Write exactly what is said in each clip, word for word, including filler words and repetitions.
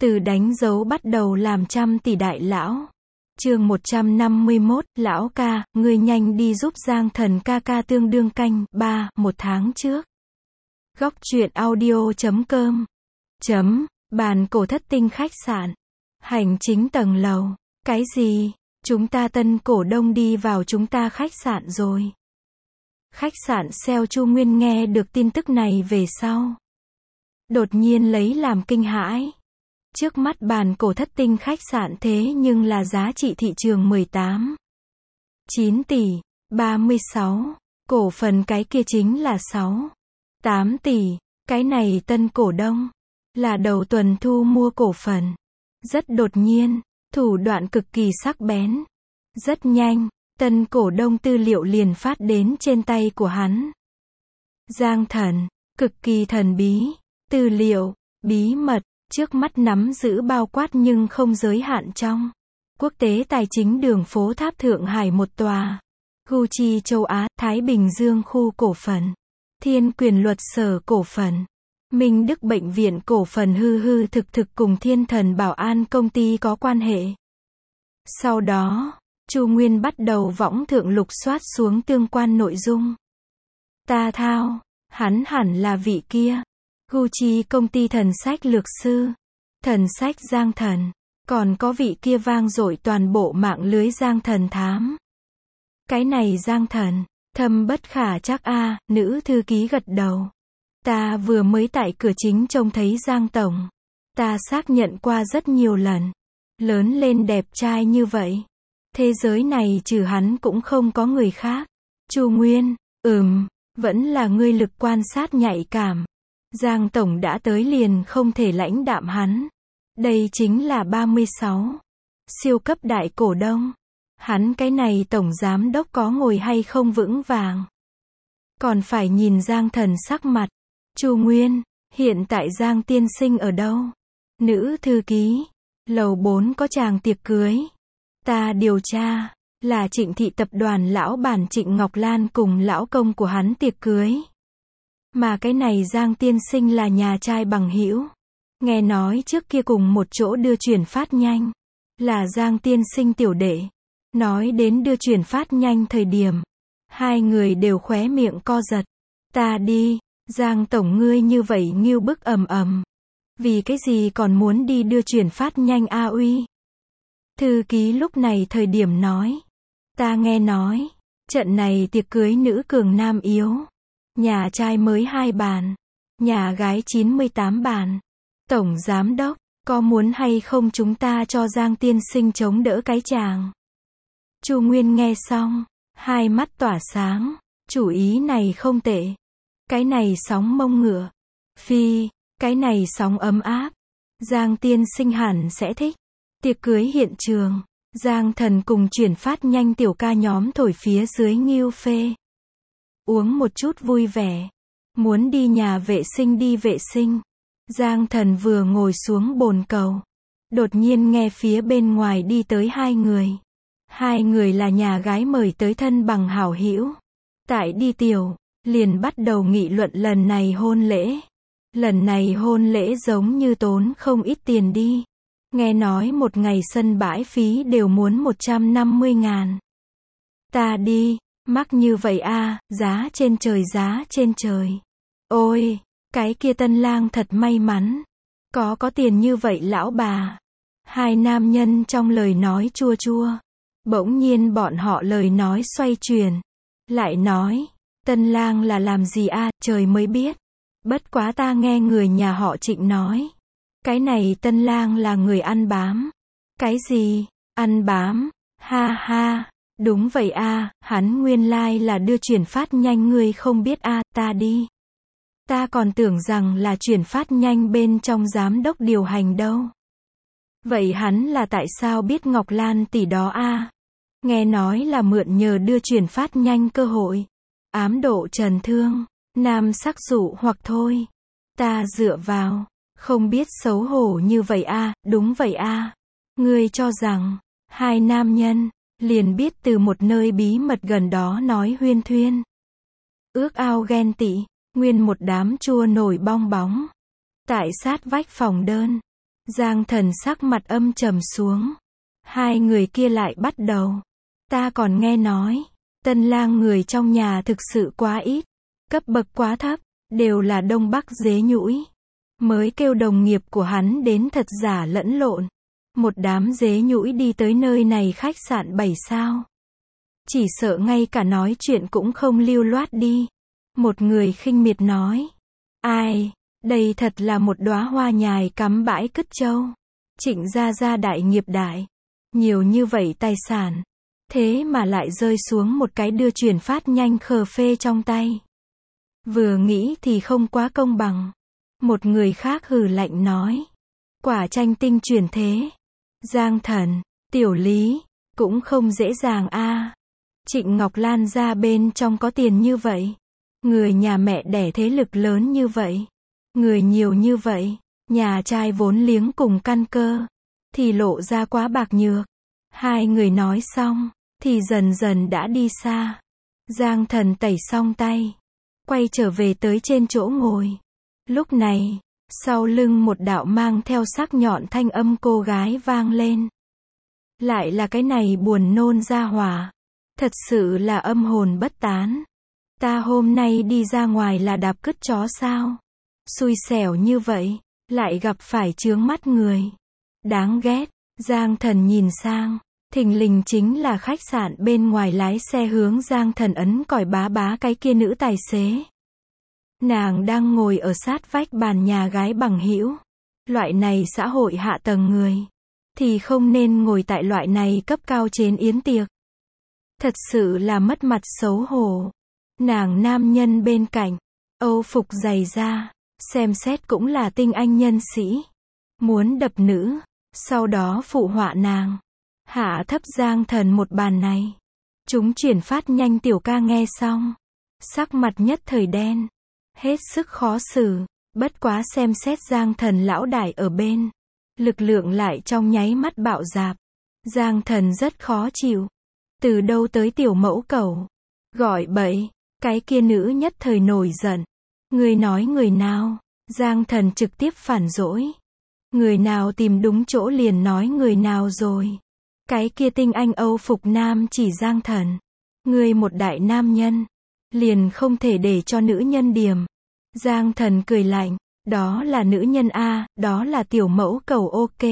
Từ đánh dấu bắt đầu làm trăm tỷ đại lão. Chương một trăm năm mươi mốt, lão ca, ngươi nhanh đi giúp Giang Thần ca ca tương đương canh, ba, một tháng trước. Góc truyện audio chấm com. Chấm, bàn cổ thất tinh khách sạn. Hành chính tầng lầu. Cái gì? Chúng ta tân cổ đông đi vào chúng ta khách sạn rồi. Khách sạn Seo Chu Nguyên nghe được tin tức này về sau. Đột nhiên lấy làm kinh hãi. Trước mắt bàn cổ thất tinh khách sạn thế nhưng là giá trị thị trường mười tám, chín tỷ, ba mươi sáu, cổ phần cái kia chính là sáu, tám tỷ, cái này tân cổ đông, là đầu tuần thu mua cổ phần. Rất đột nhiên, thủ đoạn cực kỳ sắc bén. Rất nhanh, tân cổ đông tư liệu liền phát đến trên tay của hắn. Giang Thần, cực kỳ thần bí, tư liệu, bí mật. Trước mắt nắm giữ bao quát nhưng không giới hạn trong quốc tế tài chính đường phố Tháp Thượng Hải một tòa, Gucci châu Á, Thái Bình Dương khu cổ phần, Thiên Quyền luật sở cổ phần, Minh Đức bệnh viện cổ phần hư hư thực thực cùng Thiên Thần Bảo An công ty có quan hệ. Sau đó, Chu Nguyên bắt đầu võng thượng lục soát xuống tương quan nội dung. Ta thao, hắn hẳn là vị kia. Gucci công ty thần sách lược sư, thần sách Giang Thần, còn có vị kia vang dội toàn bộ mạng lưới Giang Thần thám. Cái này Giang Thần, thâm bất khả chắc a, à, nữ thư ký gật đầu. Ta vừa mới tại cửa chính trông thấy Giang Tổng. Ta xác nhận qua rất nhiều lần. Lớn lên đẹp trai như vậy. Thế giới này trừ hắn cũng không có người khác. Chu Nguyên, ừm, vẫn là ngươi lực quan sát nhạy cảm. Giang Tổng đã tới liền không thể lãnh đạm hắn. Đây chính là ba mươi sáu. Siêu cấp đại cổ đông. Hắn cái này tổng giám đốc có ngồi hay không vững vàng. Còn phải nhìn Giang Thần sắc mặt. Chu Nguyên, hiện tại Giang tiên sinh ở đâu? Nữ thư ký. Lầu bốn có chàng tiệc cưới. Ta điều tra, là Trịnh thị tập đoàn lão bản Trịnh Ngọc Lan cùng lão công của hắn tiệc cưới. Mà cái này Giang tiên sinh là nhà trai bằng hữu. Nghe nói trước kia cùng một chỗ đưa chuyển phát nhanh. Là Giang tiên sinh tiểu đệ. Nói đến đưa chuyển phát nhanh thời điểm. Hai người đều khóe miệng co giật. Ta đi, Giang tổng ngươi như vậy ngưu bức ầm ầm. Vì cái gì còn muốn đi đưa chuyển phát nhanh a uy? Thư ký lúc này thời điểm nói. Ta nghe nói, trận này tiệc cưới nữ cường nam yếu. Nhà trai mới hai bàn, nhà gái chín mươi tám bàn. Tổng giám đốc, có muốn hay không chúng ta cho Giang tiên sinh chống đỡ cái chàng? Chu Nguyên nghe xong, hai mắt tỏa sáng, chủ ý này không tệ. Cái này sóng mông ngựa. Phi, cái này sóng ấm áp. Giang tiên sinh hẳn sẽ thích. Tiệc cưới hiện trường, Giang Thần cùng chuyển phát nhanh tiểu ca nhóm thổi phía dưới nghiêu phê. Uống một chút vui vẻ. Muốn đi nhà vệ sinh đi vệ sinh. Giang Thần vừa ngồi xuống bồn cầu. Đột nhiên nghe phía bên ngoài đi tới hai người. Hai người là nhà gái mời tới thân bằng hảo hữu. Tại đi tiểu, liền bắt đầu nghị luận lần này hôn lễ. Lần này hôn lễ giống như tốn không ít tiền đi. Nghe nói một ngày sân bãi phí đều muốn một trăm năm mươi ngàn. Ta đi. Mắc như vậy a, à, giá trên trời giá trên trời. Ôi, cái kia tân lang thật may mắn. Có có tiền như vậy lão bà. Hai nam nhân trong lời nói chua chua. Bỗng nhiên bọn họ lời nói xoay chuyển. Lại nói, tân lang là làm gì a, à, trời mới biết. Bất quá ta nghe người nhà họ Trịnh nói. Cái này tân lang là người ăn bám. Cái gì, ăn bám, ha ha. Đúng vậy a, à, hắn nguyên lai là đưa chuyển phát nhanh ngươi không biết a, à, ta đi. Ta còn tưởng rằng là chuyển phát nhanh bên trong giám đốc điều hành đâu. Vậy hắn là tại sao biết Ngọc Lan tỷ đó a? À? Nghe nói là mượn nhờ đưa chuyển phát nhanh cơ hội. Ám độ trần thương, nam sắc dụ hoặc thôi. Ta dựa vào, không biết xấu hổ như vậy a, à, đúng vậy a. À. Ngươi cho rằng, hai nam nhân liền biết từ một nơi bí mật gần đó nói huyên thuyên. Ước ao ghen tị, nguyên một đám chua nổi bong bóng. Tại sát vách phòng đơn, Giang Thần sắc mặt âm trầm xuống. Hai người kia lại bắt đầu. Ta còn nghe nói, tân lang người trong nhà thực sự quá ít, cấp bậc quá thấp, đều là Đông Bắc dế nhũi. Mới kêu đồng nghiệp của hắn đến thật giả lẫn lộn. Một đám dế nhũi đi tới nơi này khách sạn bảy sao. Chỉ sợ ngay cả nói chuyện cũng không lưu loát đi. Một người khinh miệt nói. Ai, đây thật là một đóa hoa nhài cắm bãi cứt châu. Trịnh gia gia đại nghiệp đại. Nhiều như vậy tài sản. Thế mà lại rơi xuống một cái đưa chuyển phát nhanh khờ phê trong tay. Vừa nghĩ thì không quá công bằng. Một người khác hừ lạnh nói. Quả tranh tinh chuyển thế. Giang Thần, Tiểu Lý, cũng không dễ dàng a. À. Trịnh Ngọc Lan ra bên trong có tiền như vậy. Người nhà mẹ đẻ thế lực lớn như vậy. Người nhiều như vậy. Nhà trai vốn liếng cùng căn cơ. Thì lộ ra quá bạc nhược. Hai người nói xong. Thì dần dần đã đi xa. Giang Thần tẩy xong tay. Quay trở về tới trên chỗ ngồi. Lúc này, sau lưng một đạo mang theo sắc nhọn thanh âm cô gái vang lên. Lại là cái này buồn nôn ra hỏa. Thật sự là âm hồn bất tán. Ta hôm nay đi ra ngoài là đạp cứt chó sao? Xui xẻo như vậy, lại gặp phải chướng mắt người. Đáng ghét. Giang Thần nhìn sang, thình lình chính là khách sạn bên ngoài lái xe hướng Giang Thần ấn còi bá bá cái kia nữ tài xế. Nàng đang ngồi ở sát vách bàn nhà gái bằng hữu. Loại này xã hội hạ tầng người, thì không nên ngồi tại loại này cấp cao trên yến tiệc. Thật sự là mất mặt xấu hổ. Nàng nam nhân bên cạnh, Âu phục dày da, xem xét cũng là tinh anh nhân sĩ. Muốn đập nữ, sau đó phụ họa nàng. Hạ thấp Giang Thần một bàn này. Chúng chuyển phát nhanh tiểu ca nghe xong. Sắc mặt nhất thời đen. Hết sức khó xử. Bất quá xem xét Giang Thần lão đại ở bên. Lực lượng lại trong nháy mắt bạo dạp. Giang Thần rất khó chịu. Từ đâu tới tiểu mẫu cẩu. Gọi bậy. Cái kia nữ nhất thời nổi giận. Người nói người nào. Giang Thần trực tiếp phản dỗi. Người nào tìm đúng chỗ liền nói người nào rồi. Cái kia tinh anh Âu phục nam chỉ Giang Thần. Người một đại nam nhân. Liền không thể để cho nữ nhân điểm. Giang Thần cười lạnh. Đó là nữ nhân A, đó là tiểu mẫu cầu ok.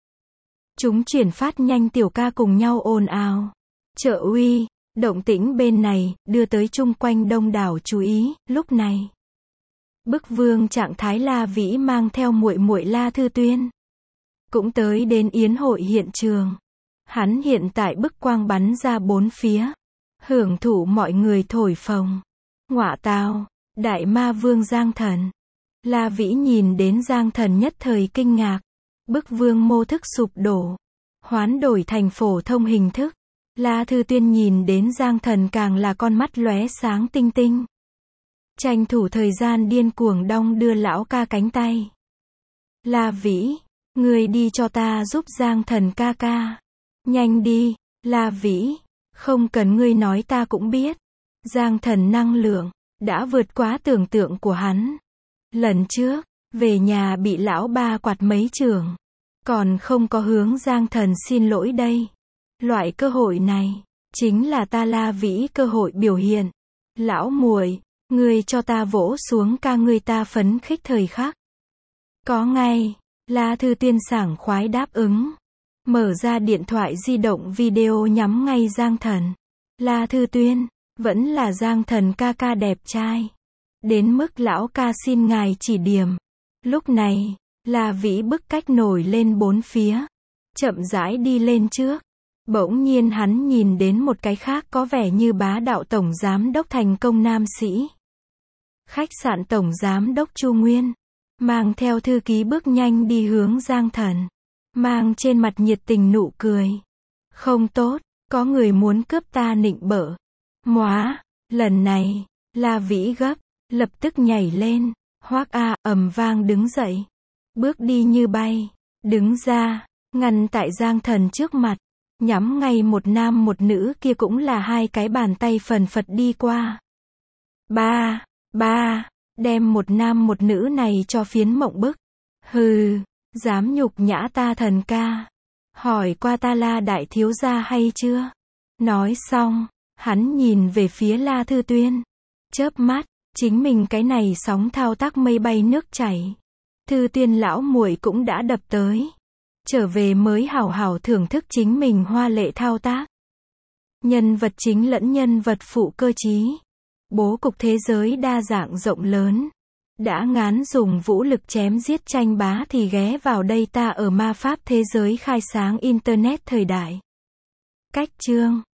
Chúng chuyển phát nhanh tiểu ca cùng nhau ồn ào. Trợ uy, động tĩnh bên này, đưa tới chung quanh đông đảo chú ý, lúc này. Bức vương trạng thái La Vĩ mang theo muội muội La Thư Tuyên. Cũng tới đến yến hội hiện trường. Hắn hiện tại bức quang bắn ra bốn phía. Hưởng thụ mọi người thổi phồng. Ngọa tào, đại ma vương Giang Thần. La Vĩ nhìn đến Giang Thần nhất thời kinh ngạc. Bức vương mô thức sụp đổ. Hoán đổi thành phổ thông hình thức. La Thư Tuyên nhìn đến Giang Thần càng là con mắt lóe sáng tinh tinh. Tranh thủ thời gian điên cuồng đong đưa lão ca cánh tay. La Vĩ, người đi cho ta giúp Giang Thần ca ca. Nhanh đi, La Vĩ, không cần ngươi nói ta cũng biết. Giang Thần năng lượng, đã vượt quá tưởng tượng của hắn. Lần trước, về nhà bị lão ba quạt mấy trường. Còn không có hướng Giang Thần xin lỗi đây. Loại cơ hội này, chính là ta La Vĩ cơ hội biểu hiện. Lão muội, ngươi cho ta vỗ xuống ca ngươi ta phấn khích thời khắc. Có ngay, La Thư Tuyên sảng khoái đáp ứng. Mở ra điện thoại di động video nhắm ngay Giang Thần. La Thư Tuyên, vẫn là Giang Thần ca ca đẹp trai. Đến mức lão ca xin ngài chỉ điểm. Lúc này, La Vĩ bức cách nổi lên bốn phía. Chậm rãi đi lên trước. Bỗng nhiên hắn nhìn đến một cái khác có vẻ như bá đạo tổng giám đốc thành công nam sĩ. Khách sạn tổng giám đốc Chu Nguyên. Mang theo thư ký bước nhanh đi hướng Giang Thần. Mang trên mặt nhiệt tình nụ cười. Không tốt, có người muốn cướp ta nịnh bợ. Móa, lần này, La Vĩ gấp, lập tức nhảy lên. Hoác A ầm vang đứng dậy. Bước đi như bay, đứng ra, ngăn tại Giang Thần trước mặt. Nhắm ngay một nam một nữ kia cũng là hai cái bàn tay phần phật đi qua. Ba, ba, đem một nam một nữ này cho phiến mộng bức. Hừ, Dám nhục nhã ta thần ca. Hỏi qua ta La đại thiếu gia hay chưa? Nói xong, hắn nhìn về phía La Thư Tuyên. Chớp mắt, chính mình cái này sóng thao tác mây bay nước chảy. Thư Tuyên lão muội cũng đã đập tới. Trở về mới hảo hảo thưởng thức chính mình hoa lệ thao tác. Nhân vật chính lẫn nhân vật phụ cơ trí. Bố cục thế giới đa dạng rộng lớn. Đã ngán dùng vũ lực chém giết tranh bá thì ghé vào đây ta ở ma pháp thế giới khai sáng Internet thời đại. Cách chương